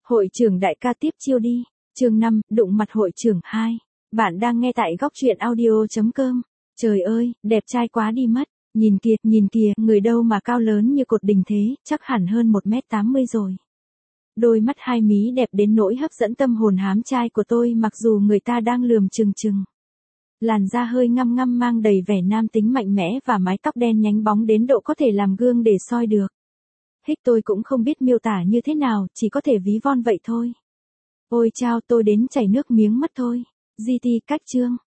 Hội trưởng đại ca tiếp chiêu đi. Chương 5, đụng mặt hội trưởng 2. Bạn đang nghe tại góc truyện audio.com. Trời ơi, đẹp trai quá đi mất. Nhìn kìa, người đâu mà cao lớn như cột đình thế, chắc hẳn hơn 1m80 rồi. Đôi mắt hai mí đẹp đến nỗi hấp dẫn tâm hồn hám trai của tôi mặc dù người ta đang lườm chừng chừng. Làn da hơi ngăm ngăm mang đầy vẻ nam tính mạnh mẽ và mái tóc đen nhánh bóng đến độ có thể làm gương để soi được. Hích tôi cũng không biết miêu tả như thế nào, chỉ có thể ví von vậy thôi. Ôi chao, tôi đến chảy nước miếng mất thôi. GT cách chương.